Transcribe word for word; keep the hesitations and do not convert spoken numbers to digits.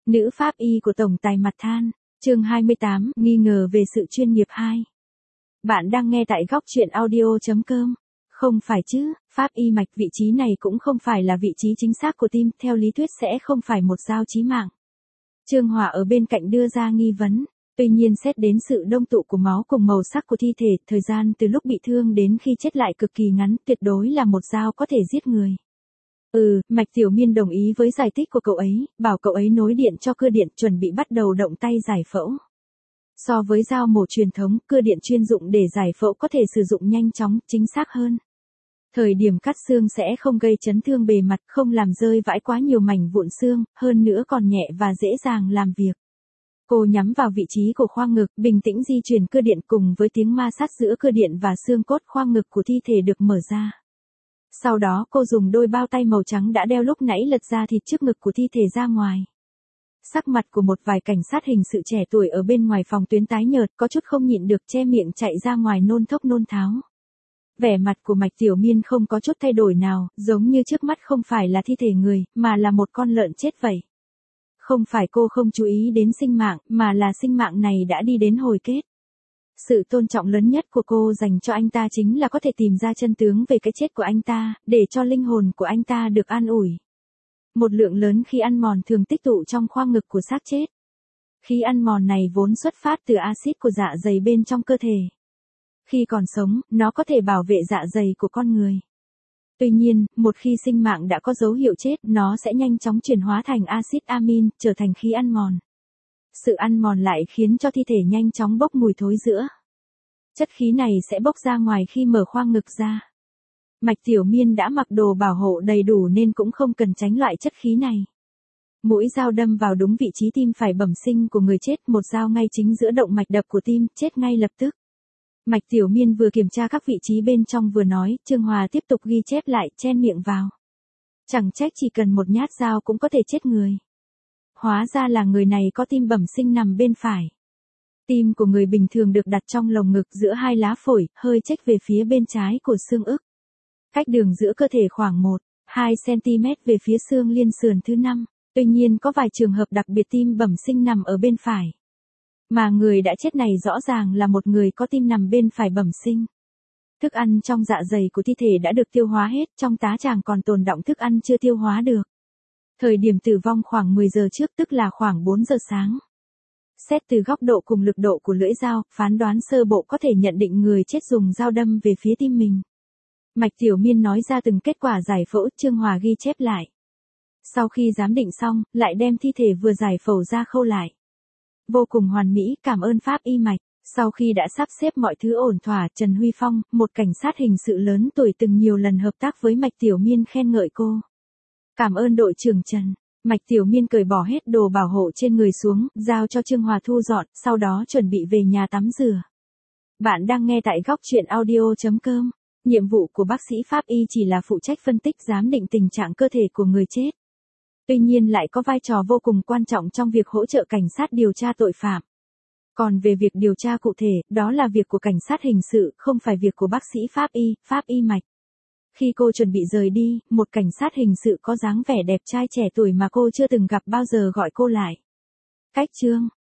Nữ pháp y của tổng tài mặt than, chương hai mươi tám, nghi ngờ về sự chuyên nghiệp hai. Bạn đang nghe tại góc truyện audio chấm com. Không phải chứ, pháp y mạch vị trí này cũng không phải là vị trí chính xác của tim, theo lý thuyết sẽ không phải một dao chí mạng. Trương Hòa ở bên cạnh đưa ra nghi vấn. Tuy nhiên xét đến sự đông tụ của máu cùng màu sắc của thi thể, thời gian từ lúc bị thương đến khi chết lại cực kỳ ngắn, tuyệt đối là một dao có thể giết người. Ừ, Mạch Tiểu Miên đồng ý với giải thích của cậu ấy, bảo cậu ấy nối điện cho cưa điện chuẩn bị bắt đầu động tay giải phẫu. So với dao mổ truyền thống, cưa điện chuyên dụng để giải phẫu có thể sử dụng nhanh chóng, chính xác hơn. Thời điểm cắt xương sẽ không gây chấn thương bề mặt, không làm rơi vãi quá nhiều mảnh vụn xương, hơn nữa còn nhẹ và dễ dàng làm việc. Cô nhắm vào vị trí của khoang ngực, bình tĩnh di chuyển cưa điện cùng với tiếng ma sát giữa cưa điện và xương cốt khoang ngực của thi thể được mở ra. Sau đó cô dùng đôi bao tay màu trắng đã đeo lúc nãy lật ra thịt trước ngực của thi thể ra ngoài. Sắc mặt của một vài cảnh sát hình sự trẻ tuổi ở bên ngoài phòng tuyến tái nhợt, có chút không nhịn được che miệng chạy ra ngoài nôn thốc nôn tháo. Vẻ mặt của Mạch Tiểu Miên không có chút thay đổi nào, giống như trước mắt không phải là thi thể người, mà là một con lợn chết vậy. Không phải cô không chú ý đến sinh mạng, mà là sinh mạng này đã đi đến hồi kết. Sự tôn trọng lớn nhất của cô dành cho anh ta chính là có thể tìm ra chân tướng về cái chết của anh ta, để cho linh hồn của anh ta được an ủi. Một lượng lớn khí ăn mòn thường tích tụ trong khoang ngực của xác chết. Khí ăn mòn này vốn xuất phát từ axit của dạ dày bên trong cơ thể. Khi còn sống, nó có thể bảo vệ dạ dày của con người. Tuy nhiên, một khi sinh mạng đã có dấu hiệu chết, nó sẽ nhanh chóng chuyển hóa thành axit amin, trở thành khí ăn mòn. Sự ăn mòn lại khiến cho thi thể nhanh chóng bốc mùi thối rữa. Chất khí này sẽ bốc ra ngoài khi mở khoang ngực ra. Mạch Tiểu Miên đã mặc đồ bảo hộ đầy đủ nên cũng không cần tránh loại chất khí này. Mũi dao đâm vào đúng vị trí tim phải bẩm sinh của người chết, một dao ngay chính giữa động mạch đập của tim, chết ngay lập tức. Mạch Tiểu Miên vừa kiểm tra các vị trí bên trong vừa nói, Trương Hòa tiếp tục ghi chép lại, chen miệng vào. Chẳng trách chỉ cần một nhát dao cũng có thể chết người. Hóa ra là người này có tim bẩm sinh nằm bên phải. Tim của người bình thường được đặt trong lồng ngực giữa hai lá phổi, hơi chếch về phía bên trái của xương ức. Cách đường giữa cơ thể khoảng một đến hai xăng-ti-mét về phía xương liên sườn thứ năm. Tuy nhiên có vài trường hợp đặc biệt tim bẩm sinh nằm ở bên phải. Mà người đã chết này rõ ràng là một người có tim nằm bên phải bẩm sinh. Thức ăn trong dạ dày của thi thể đã được tiêu hóa hết, trong tá tràng còn tồn đọng thức ăn chưa tiêu hóa được. Thời điểm tử vong khoảng mười giờ trước, tức là khoảng bốn giờ sáng. Xét từ góc độ cùng lực độ của lưỡi dao, phán đoán sơ bộ có thể nhận định người chết dùng dao đâm về phía tim mình. Mạch Tiểu Miên nói ra từng kết quả giải phẫu, Trương Hòa ghi chép lại. Sau khi giám định xong, lại đem thi thể vừa giải phẫu ra khâu lại. Vô cùng hoàn mỹ, cảm ơn pháp y Mạch. Sau khi đã sắp xếp mọi thứ ổn thỏa, Trần Huy Phong, một cảnh sát hình sự lớn tuổi từng nhiều lần hợp tác với Mạch Tiểu Miên khen ngợi cô. Cảm ơn đội trưởng Trần. Mạch Tiểu Miên cởi bỏ hết đồ bảo hộ trên người xuống, giao cho Trương Hòa thu dọn, sau đó chuẩn bị về nhà tắm rửa. Bạn đang nghe tại góc truyện audio chấm com. Nhiệm vụ của bác sĩ pháp y chỉ là phụ trách phân tích giám định tình trạng cơ thể của người chết. Tuy nhiên lại có vai trò vô cùng quan trọng trong việc hỗ trợ cảnh sát điều tra tội phạm. Còn về việc điều tra cụ thể, đó là việc của cảnh sát hình sự, không phải việc của bác sĩ pháp y, pháp y Mạch. Khi cô chuẩn bị rời đi, một cảnh sát hình sự có dáng vẻ đẹp trai trẻ tuổi mà cô chưa từng gặp bao giờ gọi cô lại. Cách chương